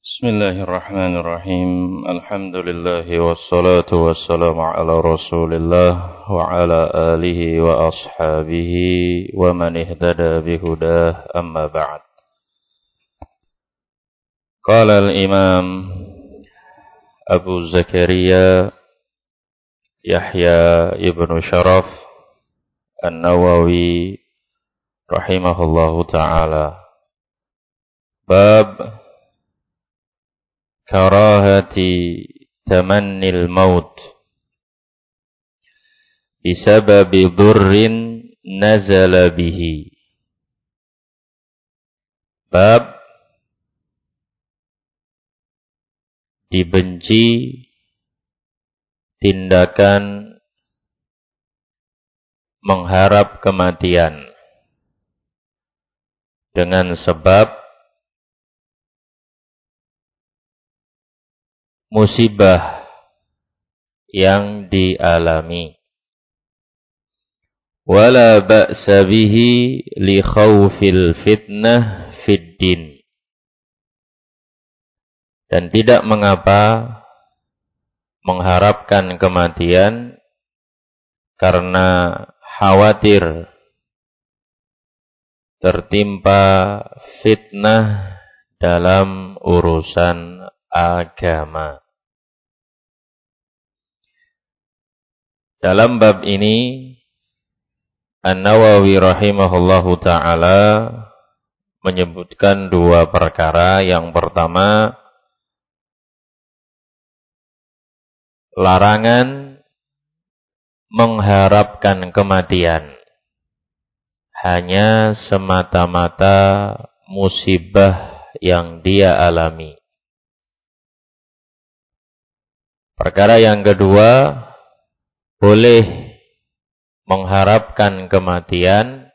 Bismillahirrahmanirrahim. Alhamdulillah wassalatu wassalamu ala Rasulillah wa ala alihi wa ashabihi wa man ihtada bihudah, amma ba'd. Qala al-Imam Abu Zakaria Yahya ibn Sharaf An-Nawawi rahimahullahu ta'ala. Bab karahati tamannil maut bisababi dhurrin nazala bihi. Bab dibenci tindakan mengharap kematian dengan sebab musibah yang dialami. Wala ba'sa bihi li khawfil fitnah fid din. Dan tidak mengapa mengharapkan kematian karena khawatir tertimpa fitnah dalam urusan agama. Dalam bab ini An-Nawawi rahimahullahu ta'ala menyebutkan dua perkara. Yang pertama, larangan mengharapkan kematian hanya semata-mata musibah yang dia alami. Perkara yang kedua, boleh mengharapkan kematian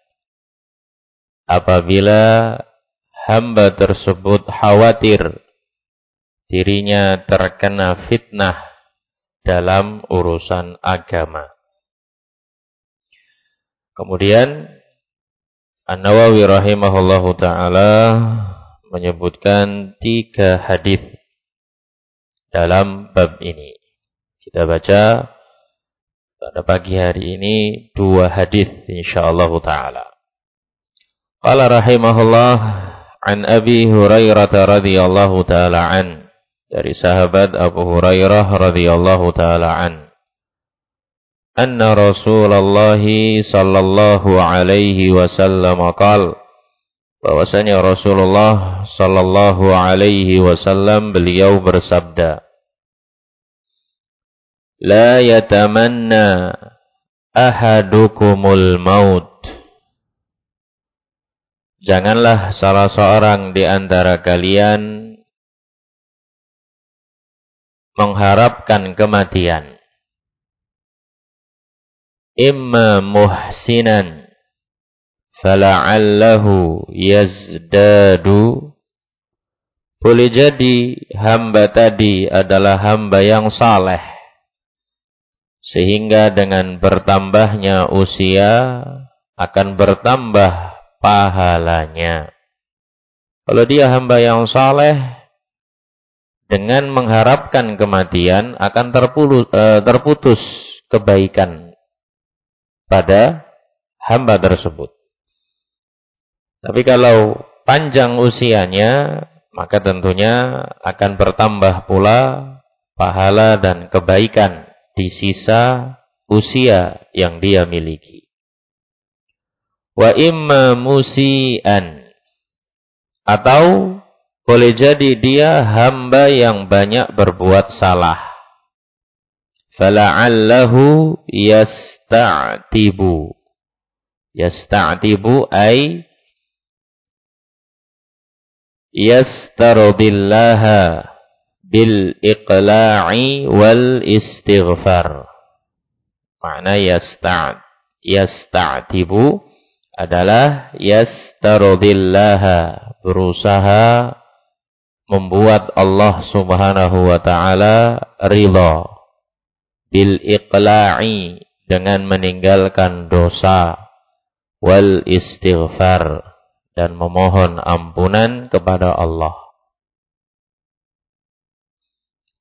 apabila hamba tersebut khawatir dirinya terkena fitnah dalam urusan agama. Kemudian An-Nawawi rahimahullahu ta'ala menyebutkan 3 hadis dalam bab ini. Kita baca pada pagi hari ini 2 hadis insyaallah ta'ala. Qala rahimahullah an Abi Hurairah radhiyallahu ta'ala an, dari sahabat Abu Hurairah radhiyallahu ta'ala an, anna Rasulullah sallallahu alaihi wasallam qala, bahwasanya Rasulullah sallallahu alaihi wasallam beliau bersabda, la yatamanna ahadukumul maut. Janganlah salah seorang di antara kalian mengharapkan kematian. Imma muhsinan fala'allahu yazdadu. Boleh jadi hamba tadi adalah hamba yang saleh, sehingga dengan bertambahnya usia akan bertambah pahalanya. Kalau dia hamba yang saleh, dengan mengharapkan kematian akan terputus kebaikan pada hamba tersebut. Tapi kalau panjang usianya, maka tentunya akan bertambah pula pahala dan kebaikan di sisa usia yang dia miliki. Wa imma musian, atau boleh jadi dia hamba yang banyak berbuat salah. Fala'allahu yasta'tibu. Yasta'tibu ay yastarudillaha bil iqla'i wal istighfar. Makna yasta'tibu adalah yastarudillaha, berusaha membuat Allah subhanahu wa ta'ala ridha. Bil iqla'i, dengan meninggalkan dosa. Wal istighfar, dan memohon ampunan kepada Allah.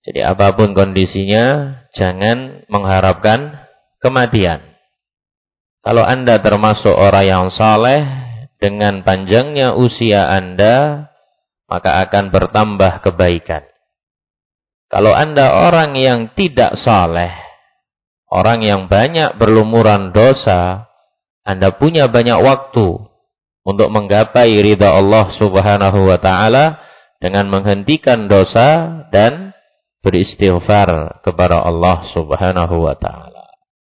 Jadi apapun kondisinya, jangan mengharapkan kematian. Kalau Anda termasuk orang yang saleh, dengan panjangnya usia Anda, maka akan bertambah kebaikan. Kalau Anda orang yang tidak saleh, orang yang banyak berlumuran dosa, Anda punya banyak waktu untuk menggapai ridha Allah Subhanahu wa taala dengan menghentikan dosa dan beristighfar kepada Allah Subhanahu wa taala.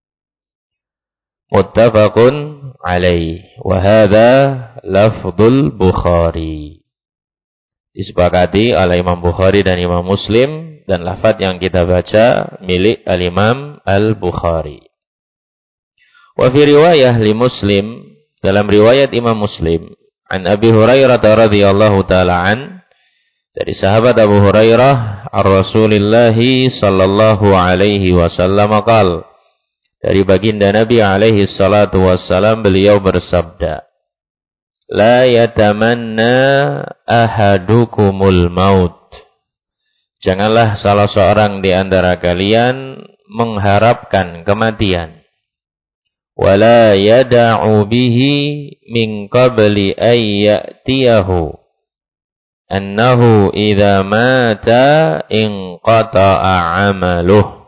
Muttafaqun alaih wa hadza lafdzul Bukhari. Disepakati oleh Imam Bukhari dan Imam Muslim, dan lafaz yang kita baca milik al-Imam Al-Bukhari. Wa fi riwayah li Muslim, dalam riwayat Imam Muslim, an Abi Hurairah radhiyallahu taala an, dari sahabat Abu Hurairah ar-Rasulillah sallallahu alaihi wasallam qaal, dari baginda Nabi alaihi salatu wassalam, beliau bersabda, la yatamanna ahadukumul maut. Janganlah salah seorang di antara kalian mengharapkan kematian. Wala yada'u bihi min qabli an ya'tiyahu annahu idza mata inqata'a 'amaluh.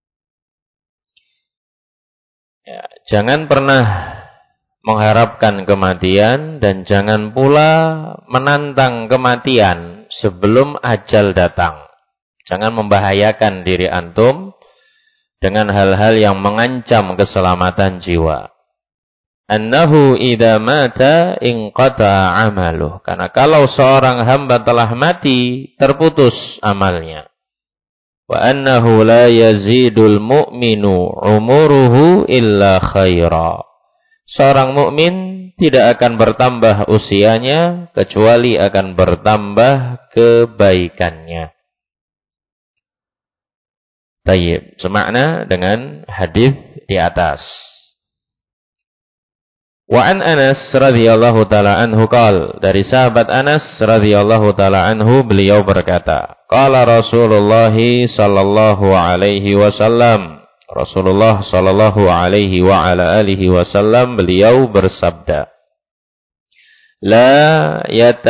Ya, jangan pernah mengharapkan kematian dan jangan pula menantang kematian sebelum ajal datang. Jangan membahayakan diri antum dengan hal-hal yang mengancam keselamatan jiwa. Annahu idza mata inqata'a 'amaluh. Karena kalau seorang hamba telah mati, terputus amalnya. Wa annahu la yazidul mu'minu umuruhu illa khaira. Seorang mukmin tidak akan bertambah usianya kecuali akan bertambah kebaikannya. Baik, semakna dengan hadis di atas. Wa an Anas radhiyallahu taala anhu qaal, dari sahabat Anas radhiyallahu taala anhu, beliau berkata, qala Rasulullah sallallahu alaihi wasallam, Rasulullah sallallahu alaihi wa ala alihi wasallam, beliau bersabda, la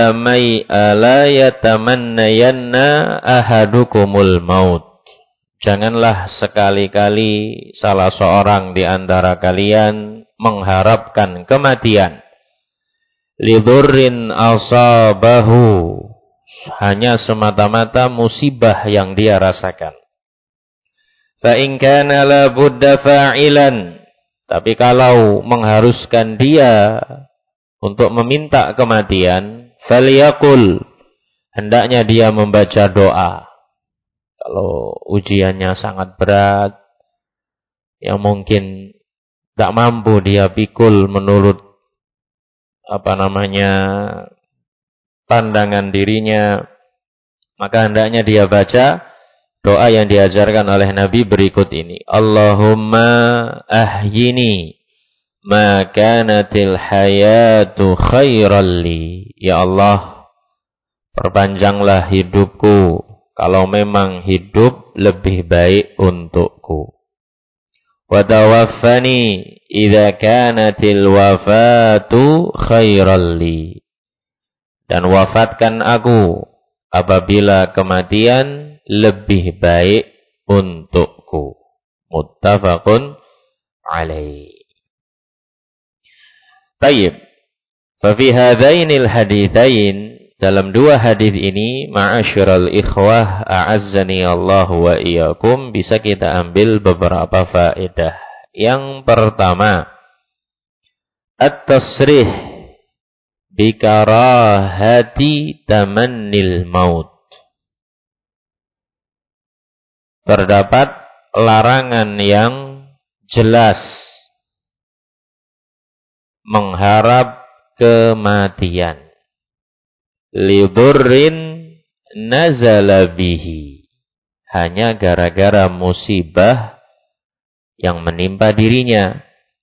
yatamannayanna ahadukumul maut. Janganlah sekali-kali salah seorang di antara kalian mengharapkan kematian. Lidurrin asabahu, hanya semata-mata musibah yang dia rasakan. Fa in kana la budda fa'ilan, tapi kalau mengharuskan dia untuk meminta kematian, falyaqul, hendaknya dia membaca doa. Kalau ujiannya sangat berat, yang mungkin tak mampu dia pikul menurut pandangan dirinya, maka hendaknya dia baca doa yang diajarkan oleh Nabi berikut ini. Allahumma ahyini ma kanatil hayatu khairal li. Ya Allah, perpanjanglah hidupku kalau memang hidup lebih baik untukku. Wa tawaffani idza kanatil wafatu khairal li. Dan wafatkan aku apabila kematian lebih baik untukku. Muttafaqun alaih. Baik. Fa fi hadainil haditsain, dalam dua hadis ini, ma'asyiral ikhwah a'azzani Allah wa iyyakum, bisa kita ambil beberapa faedah. Yang pertama, at-tasrih bi karahati tamannil maut. Terdapat larangan yang jelas mengharap kematian. Lidurrin nazala bihi, hanya gara-gara musibah yang menimpa dirinya.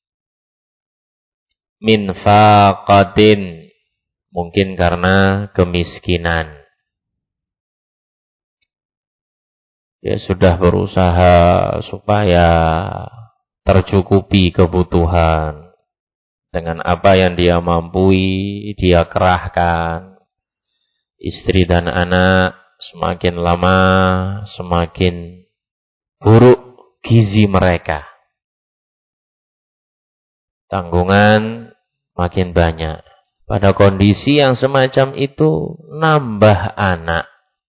Min faqatin, mungkin karena kemiskinan. Dia sudah berusaha supaya tercukupi kebutuhan. Dengan apa yang dia mampu, dia kerahkan. Istri dan anak semakin lama semakin buruk gizi mereka. Tanggungan makin banyak. Pada kondisi yang semacam itu, nambah anak.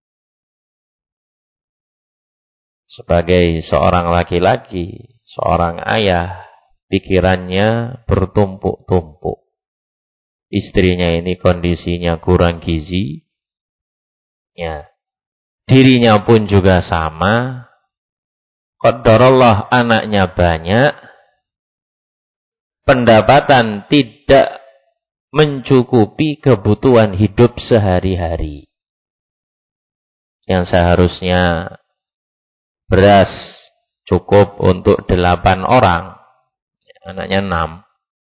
Sebagai seorang laki-laki, seorang ayah, pikirannya bertumpuk-tumpuk. Istrinya ini kondisinya kurang gizi. Ya. Dirinya pun juga sama. Qadarullah anaknya banyak. Pendapatan tidak mencukupi kebutuhan hidup sehari-hari. Yang seharusnya beras cukup untuk 8 orang. Anaknya 6.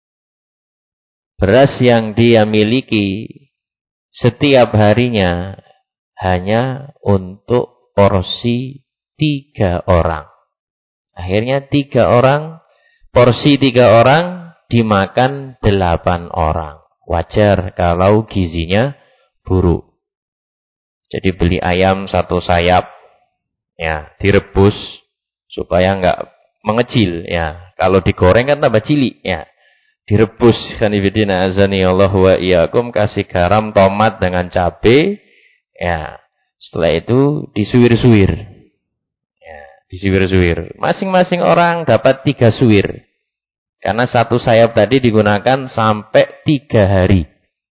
Beras yang dia miliki setiap harinya hanya untuk porsi 3 orang. Akhirnya 3 orang, porsi 3 orang dimakan 8 orang. Wajar kalau gizinya buruk. Jadi beli ayam 1 sayap, ya direbus supaya enggak mengecil, ya. Kalau digoreng kan tambah cilik, ya. Direbus kanibidina azani Allah wa iyyakum, kasih garam, tomat dengan cabai, ya. Setelah itu disuwir-suwir. Ya, disuwir-suwir. Masing-masing orang dapat 3 suwir. Karena 1 sayap tadi digunakan sampai 3 hari.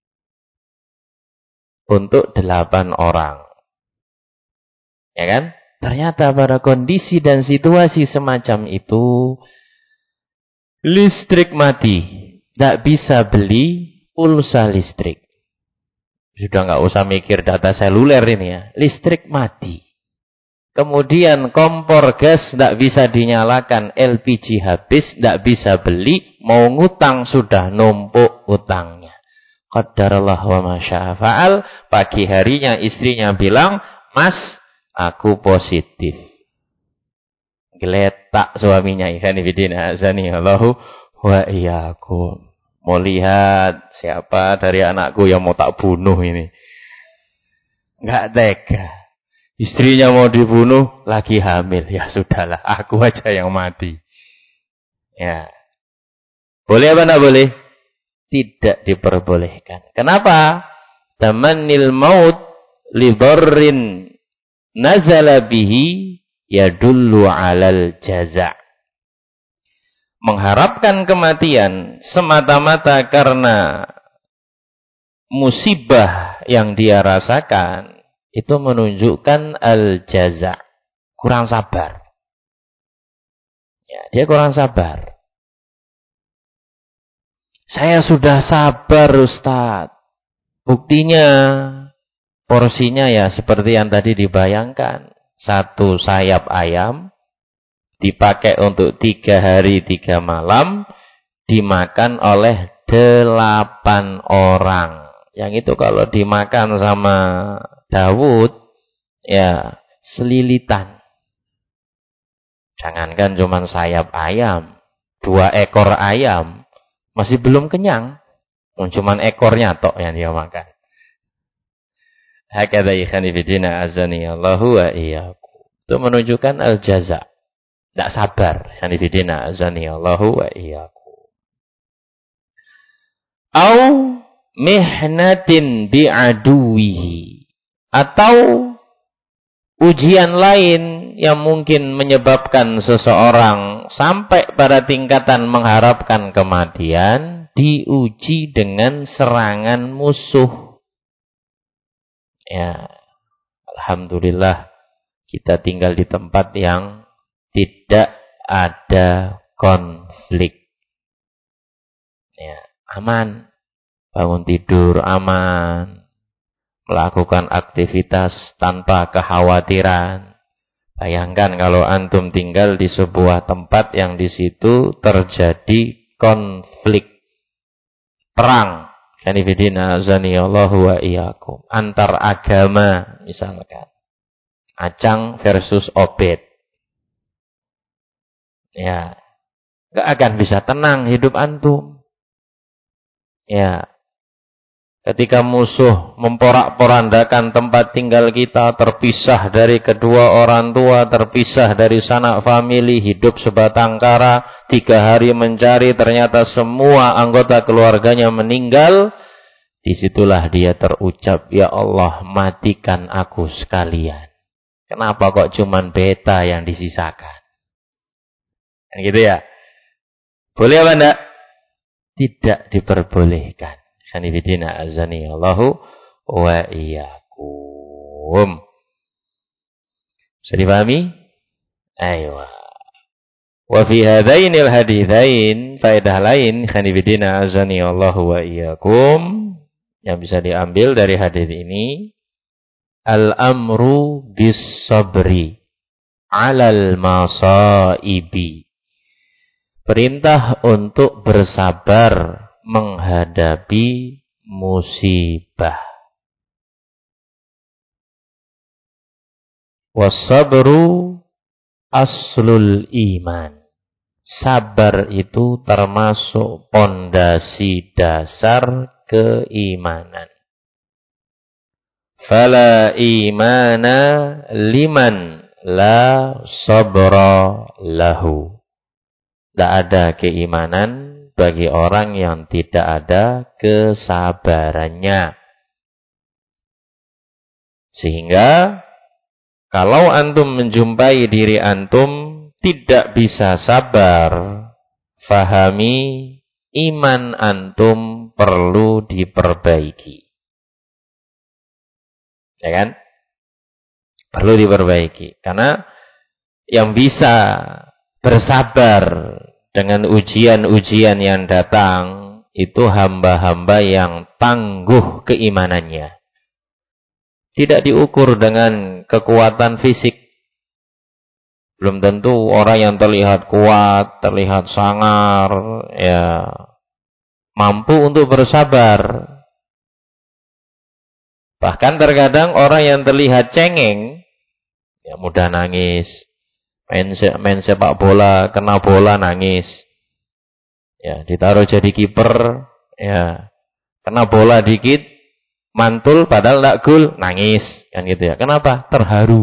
Untuk 8 orang. Ya kan? Ternyata pada kondisi dan situasi semacam itu, listrik mati. Tidak bisa beli pulsa listrik. Sudah nggak usah mikir data seluler ini ya. Listrik mati. Kemudian kompor gas tidak bisa dinyalakan, LPG habis, tidak bisa beli, mau ngutang sudah numpuk utangnya. Qadarullah wa masya'a fa'al, pagi harinya istrinya bilang, "Mas, aku positif." Geletak suaminya, ikhwan fillah azani Allahu wa iyyakum. Mau lihat siapa dari anakku yang mau tak bunuh ini. Enggak tega. Istrinya mau dibunuh, lagi hamil. Ya sudahlah, aku aja yang mati. Ya. Boleh apa enggak boleh? Tidak diperbolehkan. Kenapa? Tamannil maut li dharrin nazala bihi yadullu 'alal jaza'. Mengharapkan kematian semata-mata karena musibah yang dia rasakan, itu menunjukkan al-jaza', kurang sabar. Ya, dia kurang sabar. Saya sudah sabar Ustaz. Buktinya porsinya ya seperti yang tadi dibayangkan. 1 sayap ayam dipakai untuk 3 hari 3 malam, dimakan oleh 8 orang. Yang itu kalau dimakan sama Daud, ya selilitan. Jangankan cuma sayap ayam, 2 ekor ayam, masih belum kenyang. Cuma ekornya tok yang dia makan. Hakadha ikhani bidina azani Allahu wa iyyakum. Itu menunjukkan al-jaza'. Tidak sabar. Ikhani bidina azani Allahu wa iyyakum. Au mihnatin bi'aduwihi. Atau ujian lain yang mungkin menyebabkan seseorang sampai pada tingkatan mengharapkan kematian, diuji dengan serangan musuh. Ya, alhamdulillah kita tinggal di tempat yang tidak ada konflik. Ya, aman. Bangun tidur aman. Melakukan aktivitas tanpa kekhawatiran. Bayangkan kalau antum tinggal di sebuah tempat yang di situ terjadi konflik, perang, kanifidina azani Allahu wa iyyakum, antar agama misalkan, Acang versus Obed. Ya, nggak akan bisa tenang hidup antum. Ya, ketika musuh memporak-porandakan tempat tinggal kita, terpisah dari kedua orang tua, terpisah dari sanak famili, hidup sebatang kara, 3 hari mencari, ternyata semua anggota keluarganya meninggal. Disitulah dia terucap, ya Allah, matikan aku sekalian. Kenapa kok cuman beta yang disisakan? Kan gitu ya? Boleh apa enggak? Tidak diperbolehkan. Khanifidina azani Allahu wa iyyakum. Bisa dipahami? Ayo. Wa fi hadainil haditsain, faedah lain khanifidina azani Allahu wa iyyakum yang bisa diambil dari hadis ini, al-amru bis sabri 'alal masaibi. Perintah untuk bersabar menghadapi musibah. Wasabru aslul iman. Sabar itu termasuk pondasi dasar keimanan. Fala imana liman la sabra lahu. Tidak ada keimanan bagi orang yang tidak ada kesabarannya. Sehingga kalau antum menjumpai diri antum tidak bisa sabar, fahami iman antum perlu diperbaiki. Ya kan? Perlu diperbaiki. Karena yang bisa bersabar dengan ujian-ujian yang datang, itu hamba-hamba yang tangguh keimanannya. Tidak diukur dengan kekuatan fisik. Belum tentu orang yang terlihat kuat, terlihat sangar, ya mampu untuk bersabar. Bahkan terkadang orang yang terlihat cengeng, ya mudah nangis. Main sepak bola, kena bola nangis. Ya, ditaruh jadi kiper, ya kena bola dikit, mantul padahal enggak gol, nangis, kan gitu ya. Kenapa? Terharu.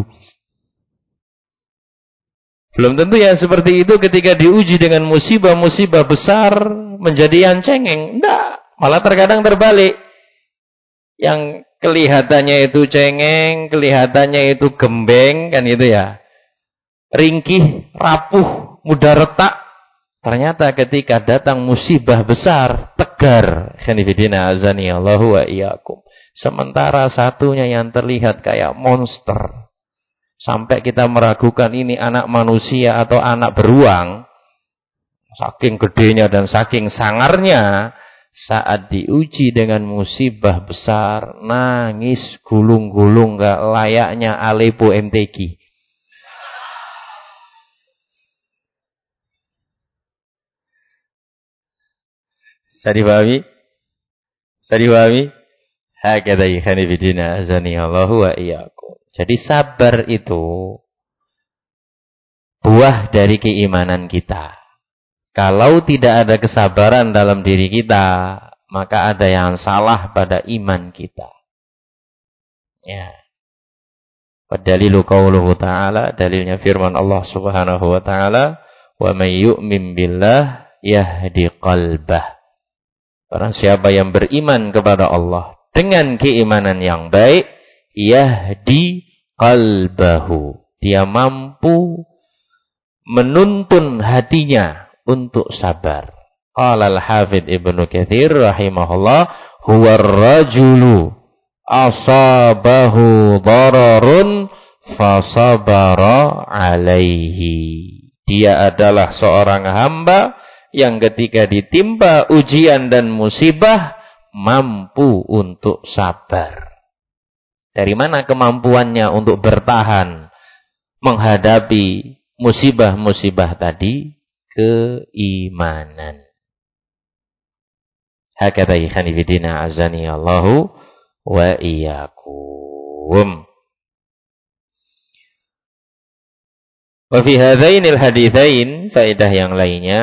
Belum tentu ya seperti itu ketika diuji dengan musibah-musibah besar menjadi yang cengeng. Enggak, malah terkadang terbalik. Yang kelihatannya itu cengeng, kelihatannya itu gembeng, kan gitu ya. Ringkih, rapuh, mudah retak. Ternyata ketika datang musibah besar, tegar. Khanifidina azani Allahu wa iyyakum. Sementara satunya yang terlihat kayak monster. Sampai kita meragukan ini anak manusia atau anak beruang. Saking gedenya dan saking sangarnya. Saat diuji dengan musibah besar, nangis gulung-gulung gak layaknya Aleppo MTQ. Bisa dipahami? Bisa dipahami? Hakadha khanifidina azani Allahu wa iyyakum. Jadi sabar itu buah dari keimanan kita. Kalau tidak ada kesabaran dalam diri kita, maka ada yang salah pada iman kita. Ya. Padalilu qauluhu ta'ala, dalilnya firman Allah Subhanahu wa ta'ala, wa may yu'min billah yahdi qalbah. Barang siapa yang beriman kepada Allah dengan keimanan yang baik, yahdi qalbahu. Dia mampu menuntun hatinya untuk sabar. Qala al-Hafidz Ibnu Katsir rahimahullah, huwa ar-rajulu asabahu dararun fasabara alaihi. Dia adalah seorang hamba yang ketika ditimpa ujian dan musibah mampu untuk sabar. Dari mana kemampuannya untuk bertahan menghadapi musibah-musibah tadi? Keimanan. Hakadha khanifidina azani Allahu wa iyyakum. Wa fi hadzainil haditsain, faedah yang lainnya,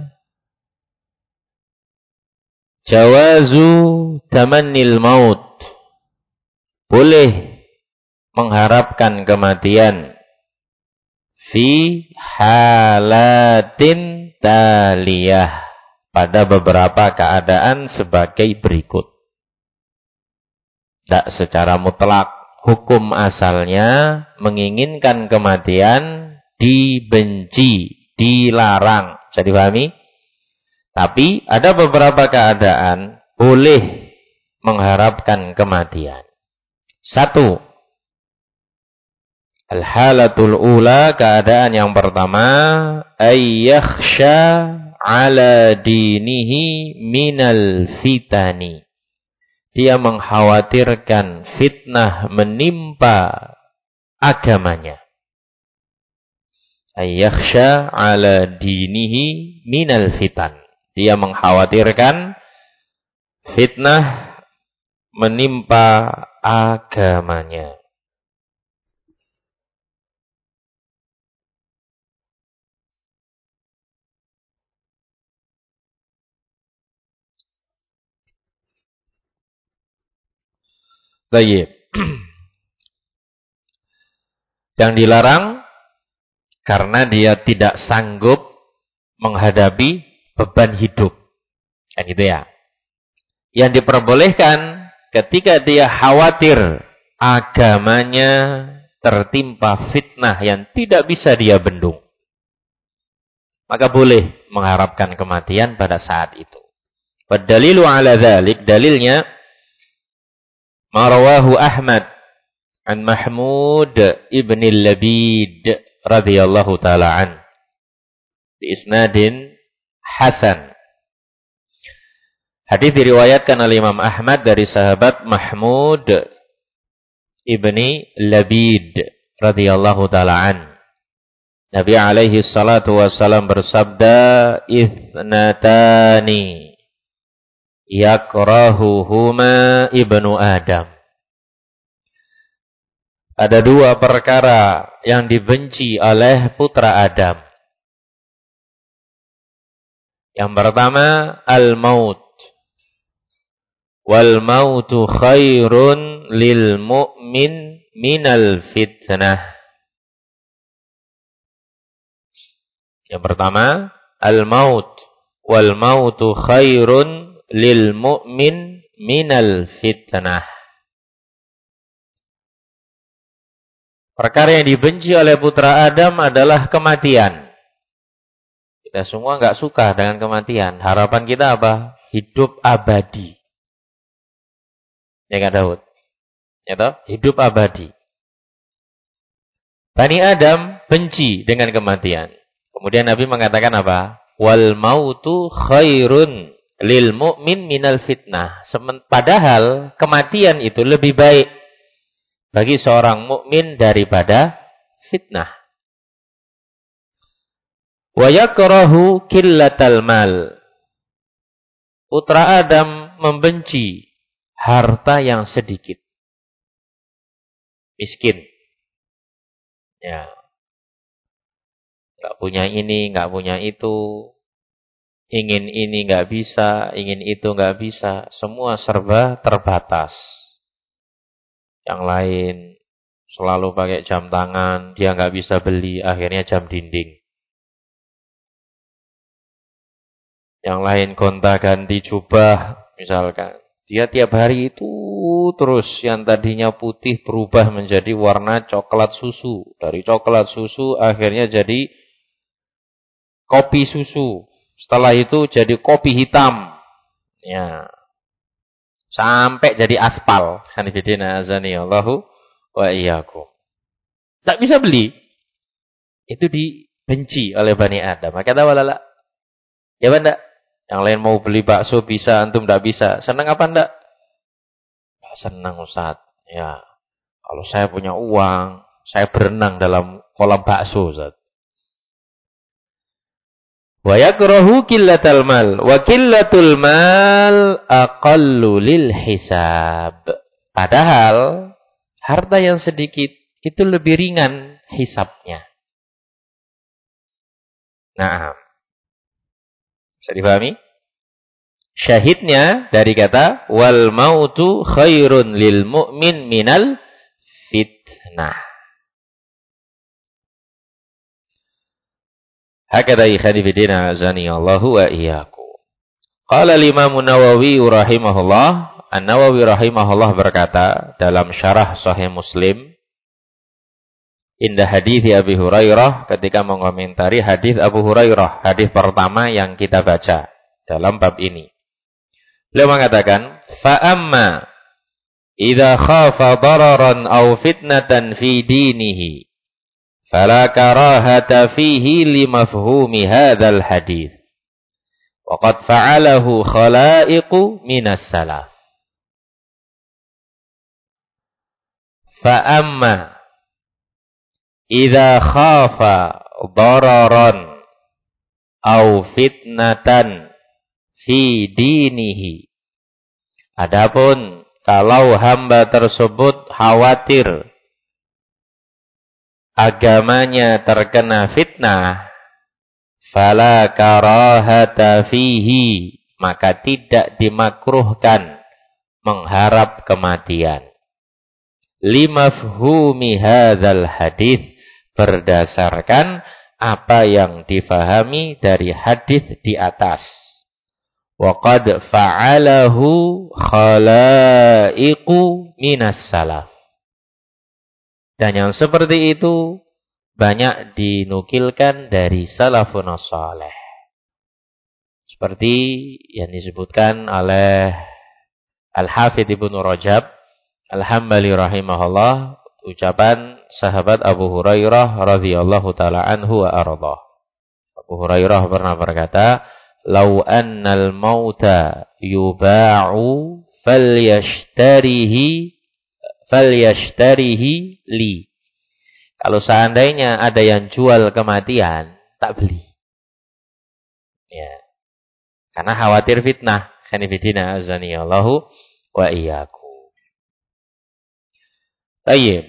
jawazu tamannil maut. Boleh mengharapkan kematian fi halatin taliyah, pada beberapa keadaan sebagai berikut. Tidak secara mutlak. Hukum asalnya menginginkan kematian dibenci, dilarang. Bisa dipahami? Tapi ada beberapa keadaan boleh mengharapkan kematian. Satu, al-halatul ula, keadaan yang pertama, ayyakhsha ala dinihi minal fitani. Dia mengkhawatirkan fitnah menimpa agamanya. Ayyakhsha ala dinihi minal fitan. Dia mengkhawatirkan fitnah menimpa agamanya. Baik. Yang dilarang karena dia tidak sanggup menghadapi beban hidup. Kan gitu ya. Yang diperbolehkan ketika dia khawatir agamanya tertimpa fitnah yang tidak bisa dia bendung, maka boleh mengharapkan kematian pada saat itu. Wadalilu ala dzalik, dalilnya ma rawahu Ahmad an Mahmud ibn al-Labid radhiyallahu taala an bi isnadin hasan. Hadis diriwayatkan oleh Imam Ahmad dari sahabat Mahmud ibni Labid radhiyallahu taala an. Nabi alaihi salatu wasallam bersabda, "Ithnatani yakrahuhuma ibnu Adam." Ada dua perkara yang dibenci oleh putra Adam. Yang pertama, al-maut. Wal mautu khairun lil mu'min minal fitnah. Yang pertama, al-maut. Wal mautu khairun lil mu'min minal fitnah. Perkara yang dibenci oleh putra Adam adalah kematian. Kita semua enggak suka dengan kematian. Harapan kita apa? Hidup abadi. Ya kan Daud? Ya toh? Hidup abadi. Bani Adam benci dengan kematian. Kemudian Nabi mengatakan apa? Wal mautu khairun lil mu'min minal fitnah. Padahal kematian itu lebih baik bagi seorang mukmin daripada fitnah. Wa yakrahu qillatal mal. Putra Adam membenci harta yang sedikit. Miskin. Ya. Enggak punya ini, enggak punya itu. Ingin ini enggak bisa, ingin itu enggak bisa. Semua serba terbatas. Yang lain selalu pakai jam tangan, dia nggak bisa beli, akhirnya jam dinding. Yang lain gonta-ganti jubah, misalkan. Dia tiap hari itu terus yang tadinya putih berubah menjadi warna coklat susu. Dari coklat susu akhirnya jadi kopi susu. Setelah itu jadi kopi hitam. Ya. Sampai jadi aspal. Hanifidina azani Allahu wa iyyakum. Tak bisa beli. Itu dibenci oleh Bani Adam. Maka kata walala. Ya enggak? Yang lain mau beli bakso bisa, antum enggak bisa. Senang apa enggak? Enggak senang Ustaz. Ya. Kalau saya punya uang, saya berenang dalam kolam bakso Ustaz. Wa yakrahu qillatal mal. Wa qillatul mal aqallu lil hisab. Padahal harta yang sedikit itu lebih ringan hisabnya. Naam. Bisa dipahami? Syahidnya dari kata wal mautu khairun lil mu'min minal fitnah. Hakadha ikhani bidina azani Allahu wa iyyakum. Qala al-Imam Nawawi rahimahullah, An-Nawawi rahimahullah berkata dalam syarah Sahih Muslim indah hadis Abi Hurairah ketika mengomentari hadis Abu Hurairah, hadis pertama yang kita baca dalam bab ini. Beliau mengatakan, fa amma idza khafa dararan aw fitnatan fi dinihi fala karahata fihi li mafhumi hadzal hadis. Wa qad fa'alahu khalaiqu minas salaf. Fa amma idza khafa dararan aw fitnatan fi dinihi. Adapun kalau hamba tersebut khawatir agamanya terkena fitnah, fala karahata fihi, maka tidak dimakruhkan mengharap kematian. Limafhumi hadzal hadis, berdasarkan apa yang difahami dari hadis di atas. Wa qad fa'alahu khalaiqu minas salaf. Dan yang seperti itu banyak dinukilkan dari salafun salih. Seperti yang disebutkan oleh Al-Hafidz Ibnu Rajab Al-Hambali rahimahullah, ucapan sahabat Abu Hurairah radhiyallahu taala anhu wa ardhah. Abu Hurairah pernah berkata, "Lau annal mauta yuba'u falyashtarihi li." Kalau seandainya ada yang jual kematian, tak beli. Ya. Karena khawatir fitnah. Khanifidina azaniyallahu wa iyyakum. Tayyib.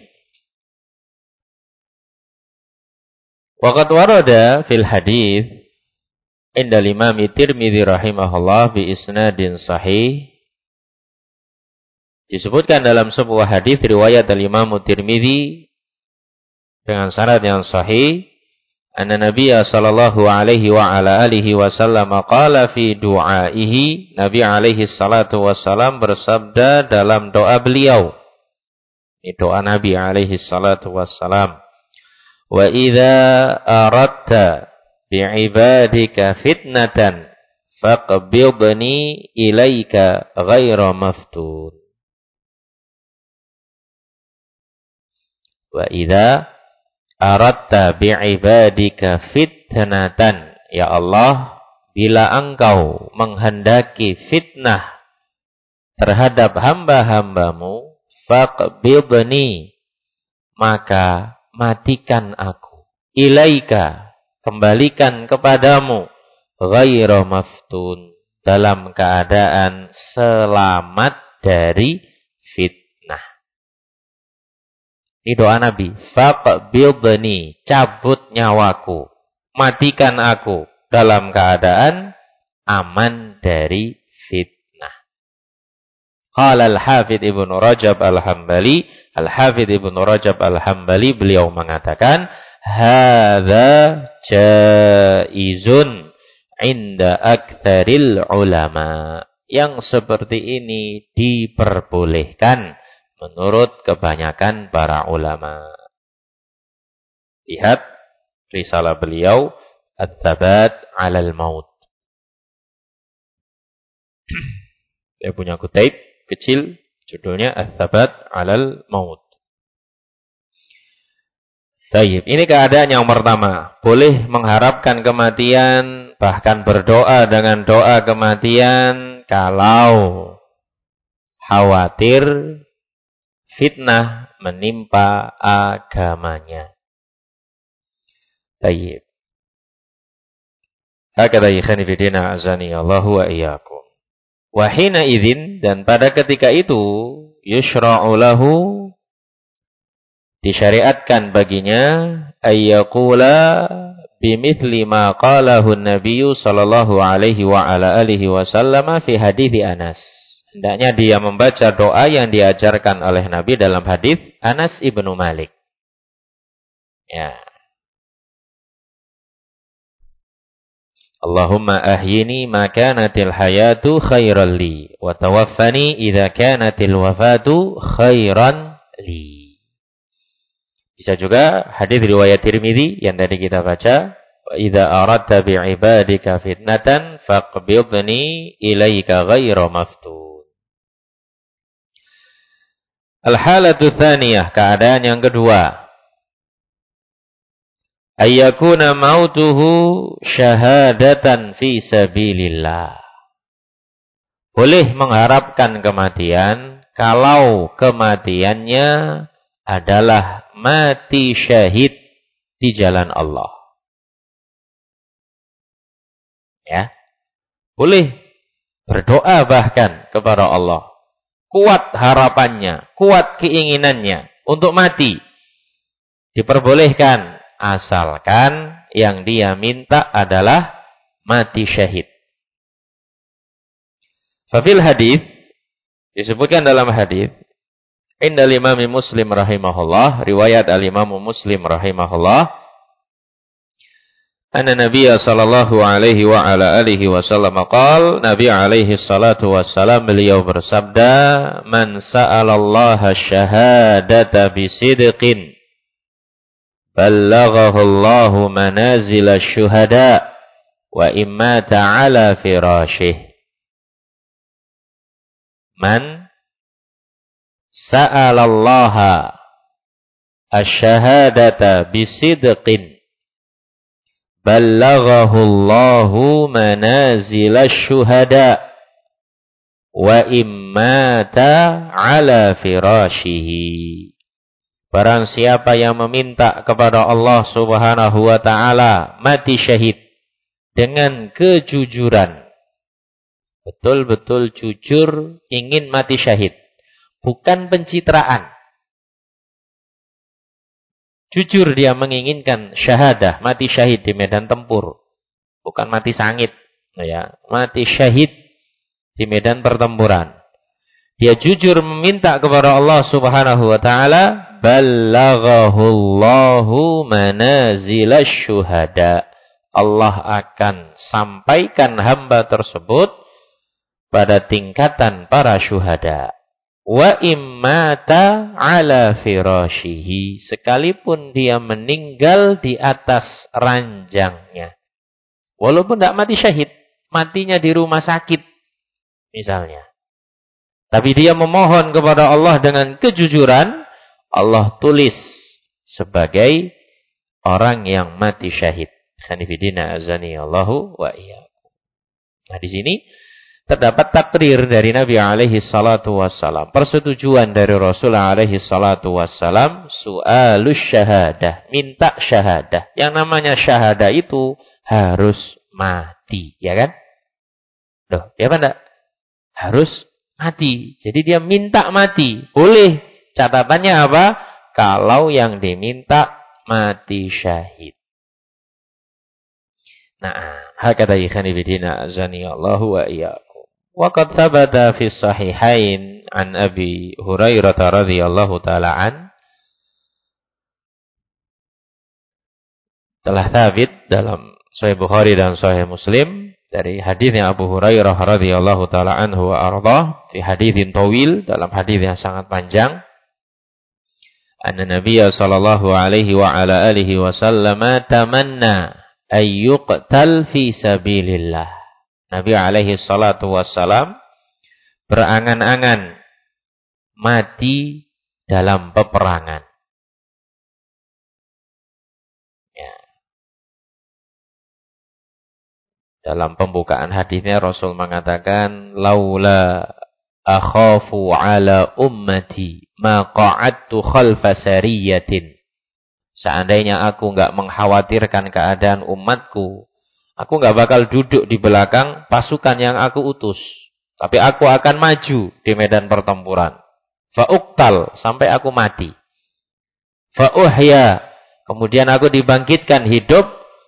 Waqad warada fil hadits inda Imam Tirmidzi rahimahullah bi isnadin sahih. Disebutkan dalam sebuah hadis riwayat Imam Tirmidzi dengan sanad yang sahih, anna Nabiy sallallahu alaihi wa ala alihi wasallam qala fi du'aihi, Nabi alaihi salatu wasallam bersabda dalam doa beliau. Ini doa Nabi alaihi salatu wassalam. Wa idza aradta bi'ibadika fitnatan faqbidni ilaika ghaira maftun. Wa idza aradta bi'ibadika fitnatan, ya Allah, bila engkau menghendaki fitnah terhadap hamba-hambamu, faqbidni, maka matikan aku. Ilaika, kembalikan kepadamu. Ghaira maftun, dalam keadaan selamat dari fitnah. Ini doa Nabi. Faqbidni, cabut nyawaku. Matikan aku dalam keadaan aman dari fitnah. Qala Al-Hafidz Ibnu Rajab Al-Hambali, Al-Hafidz Ibnu Rajab Al-Hambali beliau mengatakan, hadza jaizun inda aktsaril ulama. Yang seperti ini diperbolehkan menurut kebanyakan para ulama. Lihat risalah beliau At-Tsabat 'alal Maut. Dia punya kutaib kecil, judulnya Ats-Tsabat 'alal Maut. Baik, ini keadaan yang pertama. Boleh mengharapkan kematian, bahkan berdoa dengan doa kematian kalau khawatir fitnah menimpa agamanya. Baik. Hakadha ikhani fillah azani Allahu wa iyyakum. Wa hina idzin, dan pada ketika itu yushra'u lahu, disyariatkan baginya ayyaqula bimithli ma qalahu an-nabiy sallallahu alaihi wa ala alihi wasallam fi hadits Anas. Hendaknya dia membaca doa yang diajarkan oleh Nabi dalam hadis Anas ibnu Malik. Ya. Allahumma ahyini ma kanatil hayatu khairan li wa tawaffani idza kanatil wafatu khairan li. Bisa juga hadis riwayat Tirmidzi yang tadi kita baca, wa idza aradta bi ibadika fitnatan faqbidni ilaika ghaira maftun. Al-halatu tsaniyah, keadaan yang kedua. Ayyakuna mautuhu syahadatan fi sabilillah. Boleh mengharapkan kematian kalau kematiannya adalah mati syahid di jalan Allah. Ya. Boleh berdoa bahkan kepada Allah. Kuat harapannya, kuat keinginannya untuk mati. Diperbolehkan asalkan yang dia minta adalah mati syahid. Fafil hadis disebutkan dalam hadis indal Imam Muslim rahimahullah, riwayat al-Imam Muslim rahimahullah, anna Nabiya sallallahu alaihi wa ala alihi wasallam qala, Nabi alaihi salatu wassalam beliau bersabda, man sa'alallaha syahadata bisidqin ballaghahu Allahu manazil asy-syuhada wa imma ta'ala firasyih. Man sa'alallaha asy-syahadata bisidqin ballaghahu Allahu manazil asy-syuhada wa immata ala firashihi. Barang siapa yang meminta kepada Allah Subhanahu wa taala mati syahid dengan kejujuran, betul-betul jujur ingin mati syahid, bukan pencitraan. Jujur dia menginginkan syahadah, mati syahid di medan tempur. Bukan mati sangit. Ya, mati syahid di medan pertempuran. Dia jujur meminta kepada Allah Subhanahu wa ta'ala, ballaghahu Allahu manazilasy syuhada. Allah akan sampaikan hamba tersebut pada tingkatan para syuhada. Wa immata ala firashihi, sekalipun dia meninggal di atas ranjangnya. Walaupun tidak mati syahid, matinya di rumah sakit misalnya. Tapi dia memohon kepada Allah dengan kejujuran, Allah tulis sebagai orang yang mati syahid. Khanifidina azani Allahu wa iyyakum. Nah, di sini terdapat takrir dari Nabi alaihi salatu wassalam. Persetujuan dari Rasul alaihi salatu wassalam. Su'alus syahadah. Minta syahadah. Yang namanya syahadah itu harus mati. Ya kan? Loh, ya apa enggak? Harus mati. Jadi dia minta mati. Boleh. Catatannya apa? Kalau yang diminta mati syahid. Nah, hakadha ikhanibidina azani Allahu wa iyyakum. Waqad thabata fi sahihain an Abi Hurairah radhiyallahu taala an, telah thabit dalam Sahih Bukhari dan Sahih Muslim dari hadisnya Abu Hurairah radhiyallahu taala anhu wa ardhah, fi haditsin tawil, dalam hadis yang sangat panjang, anna Nabiyya sallallahu alaihi wa ala alihi wasallam tamanna ayyuqtal fi sabilillah. Nabi alaihi salatu wassalam berangan-angan mati dalam peperangan. Ya. Dalam pembukaan hadisnya Rasul mengatakan, laula akhafu ala ummati ma qa'adtu khalfa sariyatin. Seandainya aku enggak mengkhawatirkan keadaan umatku, aku enggak bakal duduk di belakang pasukan yang aku utus. Tapi aku akan maju di medan pertempuran. Fa'uqtal, sampai aku mati. Fa'uhya, kemudian aku dibangkitkan hidup.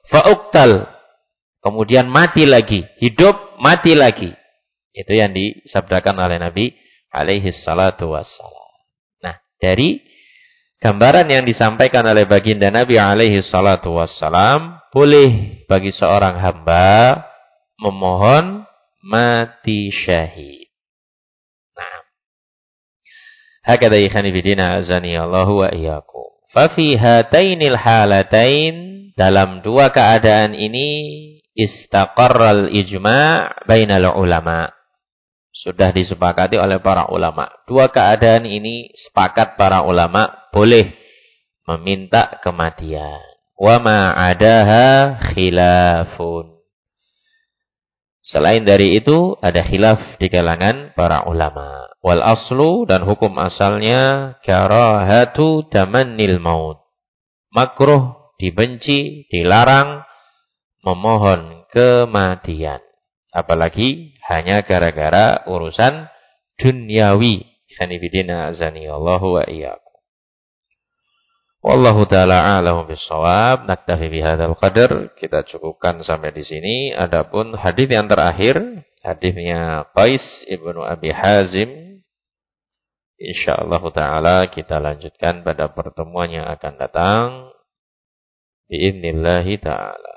fa'uktal. Kemudian mati lagi. Hidup, mati lagi. Itu yang disabdakan oleh Nabi alaihi salatu wassalam. Nah, dari gambaran yang disampaikan oleh baginda Nabi alaihi salatu wassalam, boleh bagi seorang hamba memohon mati syahid. Nah, hakadha ikhani bidina azani Allahu wa iyyakum. Fa fi hatainil halatain, dalam dua keadaan ini istaqarral ijma' bainal ulama. Sudah disepakati oleh para ulama. Dua keadaan ini sepakat para ulama boleh meminta kematian. Wa ma adaha khilafun. Selain dari itu ada khilaf di kalangan para ulama. Wal aslu, dan hukum asalnya karahatu tamannil maut. Makruh, dibenci, dilarang memohon kematian. Apalagi hanya gara-gara urusan duniawi. Sanibidina azani Allahu wa iyyakum. Wallahu ta'ala a'lamu bis-shawab. Naktafi bihadzal qadar. Kita cukupkan sampai di sini. Adapun hadis yang terakhir, hadisnya Qais ibnu Abi Hazim, insyaallah ta'ala kita lanjutkan pada pertemuan yang akan datang. Bi'idnillahi ta'ala.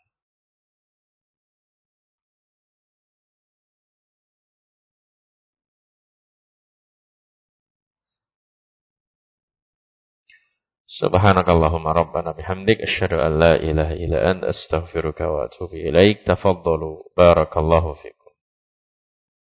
Subhanakallahumma rabbana bihamdik asyhadu an la ilaha illa anta astaghfiruka wa atubu ilaik. Tafaddalu barakallahu fikum.